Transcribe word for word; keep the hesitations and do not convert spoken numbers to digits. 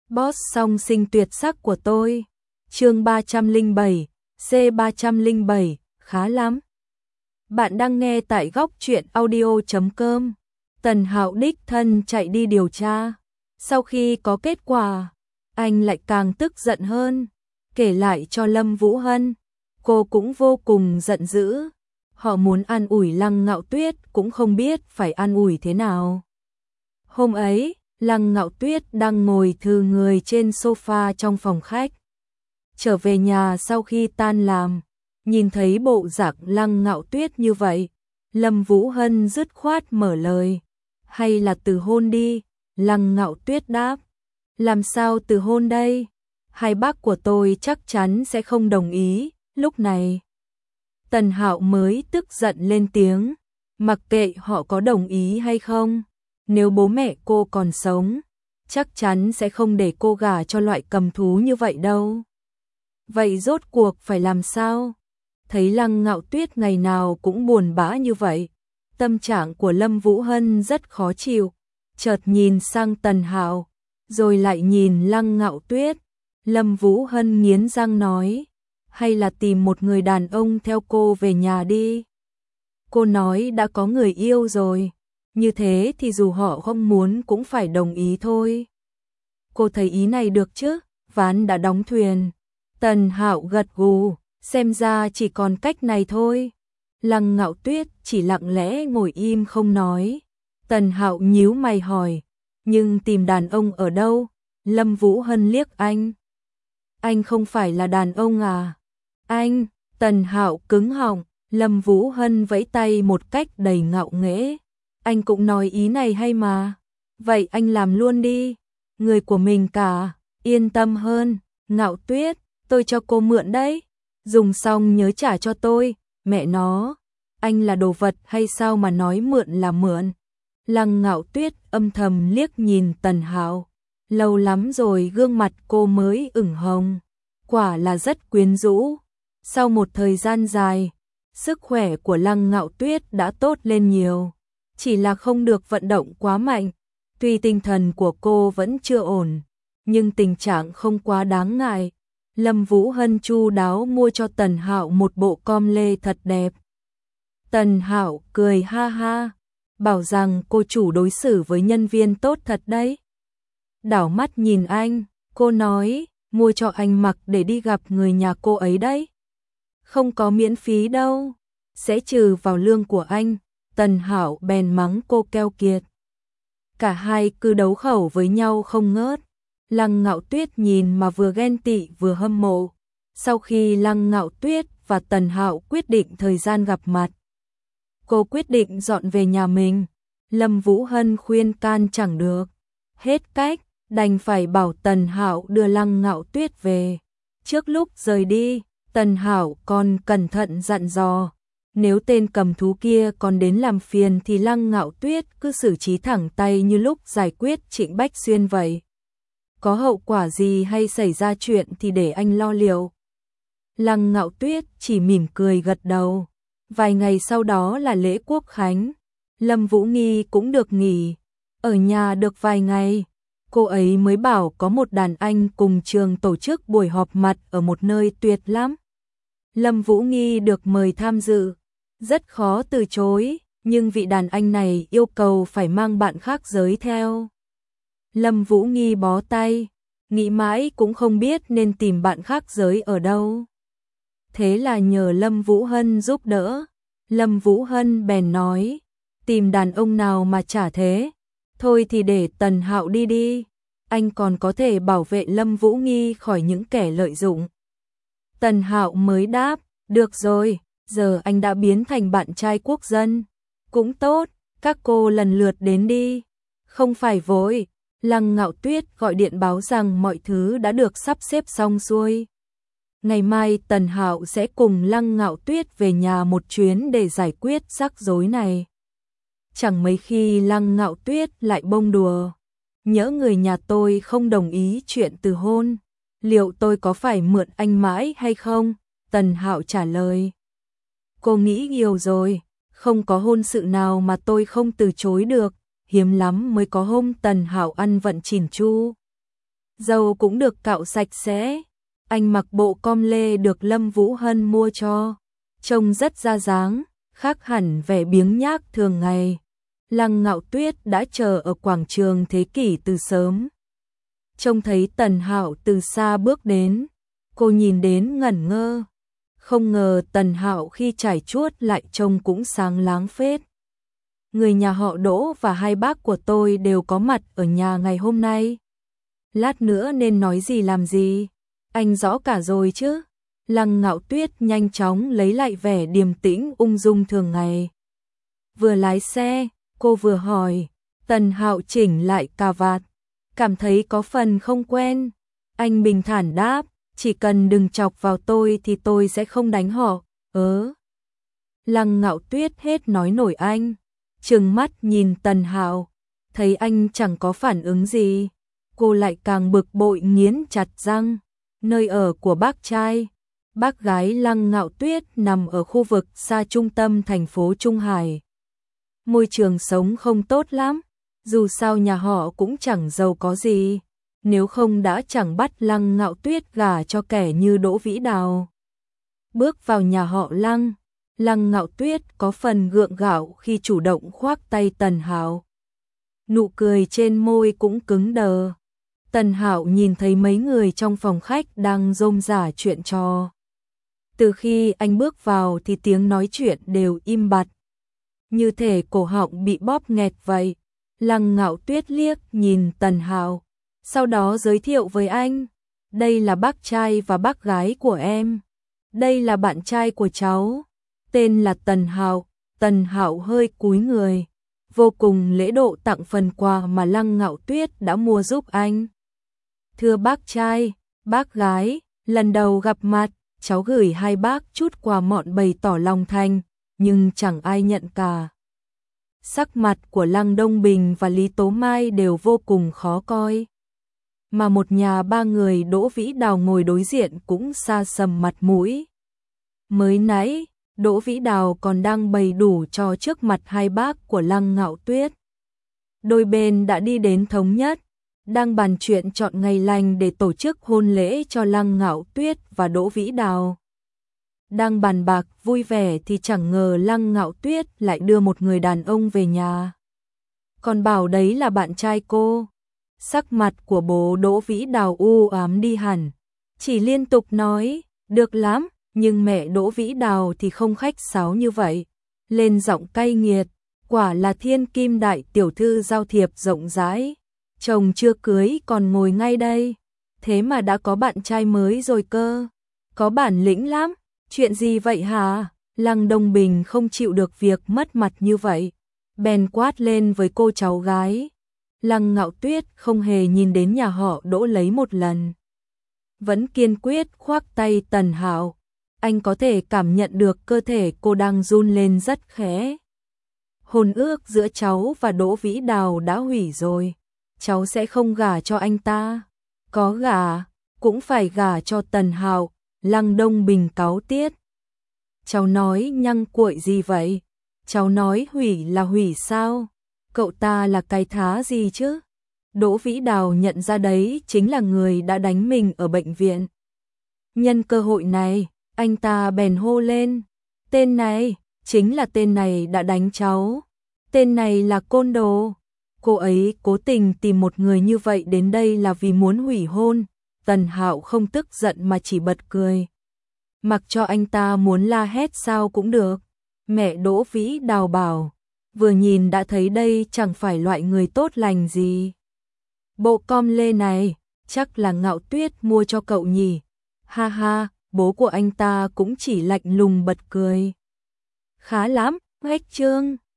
Boss song sinh tuyệt sắc của tôi. Chương ba trăm lẻ bảy, C ba trăm lẻ bảy, khá lắm. Bạn đang nghe tại góc truyện audio chấm com. Tần Hạo đích thân chạy đi điều tra. Sau khi có kết quả, anh lại càng tức giận hơn, kể lại cho Lâm Vũ Hân. Cô cũng vô cùng giận dữ. Họ muốn an ủi Lăng Ngạo Tuyết cũng không biết phải an ủi thế nào. Hôm ấy, Lăng Ngạo Tuyết đang ngồi thư người trên sofa trong phòng khách. Trở về nhà sau khi tan làm, nhìn thấy bộ dạng Lăng Ngạo Tuyết như vậy, Lâm Vũ Hân dứt khoát mở lời. Hay là từ hôn đi, Lăng Ngạo Tuyết đáp. Làm sao từ hôn đây? Hai bác của tôi chắc chắn sẽ không đồng ý. Lúc này, Tần Hạo mới tức giận lên tiếng. Mặc kệ họ có đồng ý hay không, nếu bố mẹ cô còn sống, chắc chắn sẽ không để cô gả cho loại cầm thú như vậy đâu. Vậy rốt cuộc phải làm sao? Thấy Lăng Ngạo Tuyết ngày nào cũng buồn bã như vậy, tâm trạng của Lâm Vũ Hân rất khó chịu. Chợt nhìn sang Tần Hạo, rồi lại nhìn Lăng Ngạo Tuyết. Lâm Vũ Hân nghiến răng nói, hay là tìm một người đàn ông theo cô về nhà đi. Cô nói đã có người yêu rồi, như thế thì dù họ không muốn cũng phải đồng ý thôi. Cô thấy ý này được chứ? Ván đã đóng thuyền. Tần Hạo gật gù, xem ra chỉ còn cách này thôi. Lăng Ngạo Tuyết chỉ lặng lẽ ngồi im không nói. Tần Hạo nhíu mày hỏi, nhưng tìm đàn ông ở đâu? Lâm Vũ Hân liếc anh. Anh không phải là đàn ông à? Anh, Tần Hạo cứng họng. Lâm Vũ Hân vẫy tay một cách đầy ngạo nghễ. Anh cũng nói ý này hay mà. Vậy anh làm luôn đi. Người của mình cả, yên tâm hơn. Ngạo Tuyết, tôi cho cô mượn đấy. Dùng xong nhớ trả cho tôi. Mẹ nó, anh là đồ vật hay sao mà nói mượn là mượn? Lăng Ngạo Tuyết âm thầm liếc nhìn Tần Hạo. Lâu lắm rồi gương mặt cô mới ửng hồng. Quả là rất quyến rũ. Sau một thời gian dài, sức khỏe của Lăng Ngạo Tuyết đã tốt lên nhiều. Chỉ là không được vận động quá mạnh. Tuy tinh thần của cô vẫn chưa ổn, nhưng tình trạng không quá đáng ngại. Lâm Vũ Hân chu đáo mua cho Tần Hạo một bộ com lê thật đẹp. Tần Hạo cười ha ha, bảo rằng cô chủ đối xử với nhân viên tốt thật đấy. Đảo mắt nhìn anh, cô nói, mua cho anh mặc để đi gặp người nhà cô ấy đấy. Không có miễn phí đâu, sẽ trừ vào lương của anh. Tần Hạo bèn mắng cô keo kiệt. Cả hai cứ đấu khẩu với nhau không ngớt. Lăng Ngạo Tuyết nhìn mà vừa ghen tị vừa hâm mộ. Sau khi Lăng Ngạo Tuyết và Tần Hạo quyết định thời gian gặp mặt, cô quyết định dọn về nhà mình. Lâm Vũ Hân khuyên can chẳng được. Hết cách, đành phải bảo Tần Hạo đưa Lăng Ngạo Tuyết về. Trước lúc rời đi, Tần Hạo còn cẩn thận dặn dò. Nếu tên cầm thú kia còn đến làm phiền thì Lăng Ngạo Tuyết cứ xử trí thẳng tay như lúc giải quyết Trịnh Bách Xuyên vậy. Có hậu quả gì hay xảy ra chuyện thì để anh lo liệu. Lăng Ngạo Tuyết chỉ mỉm cười gật đầu. Vài ngày sau đó là lễ Quốc Khánh. Lâm Vũ Nghi cũng được nghỉ. Ở nhà được vài ngày, cô ấy mới bảo có một đàn anh cùng trường tổ chức buổi họp mặt ở một nơi tuyệt lắm. Lâm Vũ Nghi được mời tham dự. Rất khó từ chối, nhưng vị đàn anh này yêu cầu phải mang bạn khác giới theo. Lâm Vũ Nghi bó tay, nghĩ mãi cũng không biết nên tìm bạn khác giới ở đâu. Thế là nhờ Lâm Vũ Hân giúp đỡ. Lâm Vũ Hân bèn nói, tìm đàn ông nào mà chả thế. Thôi thì để Tần Hạo đi đi, anh còn có thể bảo vệ Lâm Vũ Nghi khỏi những kẻ lợi dụng. Tần Hạo mới đáp, được rồi, giờ anh đã biến thành bạn trai quốc dân. Cũng tốt, các cô lần lượt đến đi. Không phải vội. Lăng Ngạo Tuyết gọi điện báo rằng mọi thứ đã được sắp xếp xong xuôi. Ngày mai Tần Hạo sẽ cùng Lăng Ngạo Tuyết về nhà một chuyến để giải quyết rắc rối này. Chẳng mấy khi Lăng Ngạo Tuyết lại bông đùa. Nhỡ người nhà tôi không đồng ý chuyện từ hôn, liệu tôi có phải mượn anh mãi hay không? Tần Hạo trả lời. Cô nghĩ nhiều rồi, không có hôn sự nào mà tôi không từ chối được. Hiếm lắm mới có hôm Tần Hạo ăn vận chỉn chu. Dâu cũng được cạo sạch sẽ. Anh mặc bộ com lê được Lâm Vũ Hân mua cho, trông rất ra dáng, khác hẳn vẻ biếng nhác thường ngày. Lăng Ngạo Tuyết đã chờ ở quảng trường Thế Kỷ từ sớm. Trông thấy Tần Hạo từ xa bước đến, cô nhìn đến ngẩn ngơ. Không ngờ Tần Hạo khi trải chuốt lại trông cũng sáng láng phết. Người nhà họ Đỗ và hai bác của tôi đều có mặt ở nhà ngày hôm nay. Lát nữa nên nói gì làm gì, anh rõ cả rồi chứ. Lăng Ngạo Tuyết nhanh chóng lấy lại vẻ điềm tĩnh ung dung thường ngày. Vừa lái xe, cô vừa hỏi. Tần Hạo chỉnh lại cà vạt, cảm thấy có phần không quen. Anh bình thản đáp, chỉ cần đừng chọc vào tôi thì tôi sẽ không đánh họ. Ớ. Lăng Ngạo Tuyết hết nói nổi anh, trừng mắt nhìn Tần Hạo, thấy anh chẳng có phản ứng gì, cô lại càng bực bội nghiến chặt răng. Nơi ở của bác trai, bác gái Lăng Ngạo Tuyết nằm ở khu vực xa trung tâm thành phố Trung Hải. Môi trường sống không tốt lắm, dù sao nhà họ cũng chẳng giàu có gì, nếu không đã chẳng bắt Lăng Ngạo Tuyết gả cho kẻ như Đỗ Vĩ Đào. Bước vào nhà họ Lăng, Lăng Ngạo Tuyết có phần gượng gạo khi chủ động khoác tay Tần Hạo. Nụ cười trên môi cũng cứng đờ. Tần Hạo nhìn thấy mấy người trong phòng khách đang rôm rả chuyện trò. Từ khi anh bước vào thì tiếng nói chuyện đều im bặt, như thể cổ họng bị bóp nghẹt vậy. Lăng Ngạo Tuyết liếc nhìn Tần Hạo, sau đó giới thiệu với anh. Đây là bác trai và bác gái của em. Đây là bạn trai của cháu, tên là Tần Hạo. Tần Hạo hơi cúi người, vô cùng lễ độ tặng phần quà mà Lăng Ngạo Tuyết đã mua giúp anh. Thưa bác trai, bác gái, lần đầu gặp mặt, cháu gửi hai bác chút quà mọn bày tỏ lòng thành, nhưng chẳng ai nhận cả. Sắc mặt của Lăng Đông Bình và Lý Tố Mai đều vô cùng khó coi. Mà một nhà ba người Đỗ Vĩ Đào ngồi đối diện cũng xa sầm mặt mũi. Mới nãy, Đỗ Vĩ Đào còn đang bày đủ trò trước mặt hai bác của Lăng Ngạo Tuyết. Đôi bên đã đi đến thống nhất, đang bàn chuyện chọn ngày lành để tổ chức hôn lễ cho Lăng Ngạo Tuyết và Đỗ Vĩ Đào. Đang bàn bạc vui vẻ thì chẳng ngờ Lăng Ngạo Tuyết lại đưa một người đàn ông về nhà. Còn bảo đấy là bạn trai cô. Sắc mặt của bố Đỗ Vĩ Đào u ám đi hẳn, chỉ liên tục nói, được lắm, nhưng mẹ Đỗ Vĩ Đào thì không khách sáo như vậy. Lên giọng cay nghiệt, quả là thiên kim đại tiểu thư giao thiệp rộng rãi. Chồng chưa cưới còn ngồi ngay đây, thế mà đã có bạn trai mới rồi cơ. Có bản lĩnh lắm, chuyện gì vậy hả? Lăng Đông Bình không chịu được việc mất mặt như vậy, bèn quát lên với cô cháu gái. Lăng Ngạo Tuyết không hề nhìn đến nhà họ Đỗ lấy một lần, vẫn kiên quyết khoác tay Tần Hạo. Anh có thể cảm nhận được cơ thể cô đang run lên rất khẽ. Hôn ước giữa cháu và Đỗ Vĩ Đào đã hủy rồi, cháu sẽ không gả cho anh ta. Có gả, cũng phải gả cho Tần Hạo. Lăng Đông Bình cáu tiết. Cháu nói nhăng cuội gì vậy? Cháu nói hủy là hủy sao? Cậu ta là cái thá gì chứ? Đỗ Vĩ Đào nhận ra đấy chính là người đã đánh mình ở bệnh viện. Nhân cơ hội này, anh ta bèn hô lên. Tên này, chính là tên này đã đánh cháu. Tên này là côn đồ. Cô ấy cố tình tìm một người như vậy đến đây là vì muốn hủy hôn. Tần Hạo không tức giận mà chỉ bật cười. Mặc cho anh ta muốn la hét sao cũng được. Mẹ Đỗ Vĩ Đào bảo, vừa nhìn đã thấy đây chẳng phải loại người tốt lành gì. Bộ com lê này, chắc là Ngạo Tuyết mua cho cậu nhỉ? Ha ha, bố của anh ta cũng chỉ lạnh lùng bật cười. Khá lắm, Hách Trương.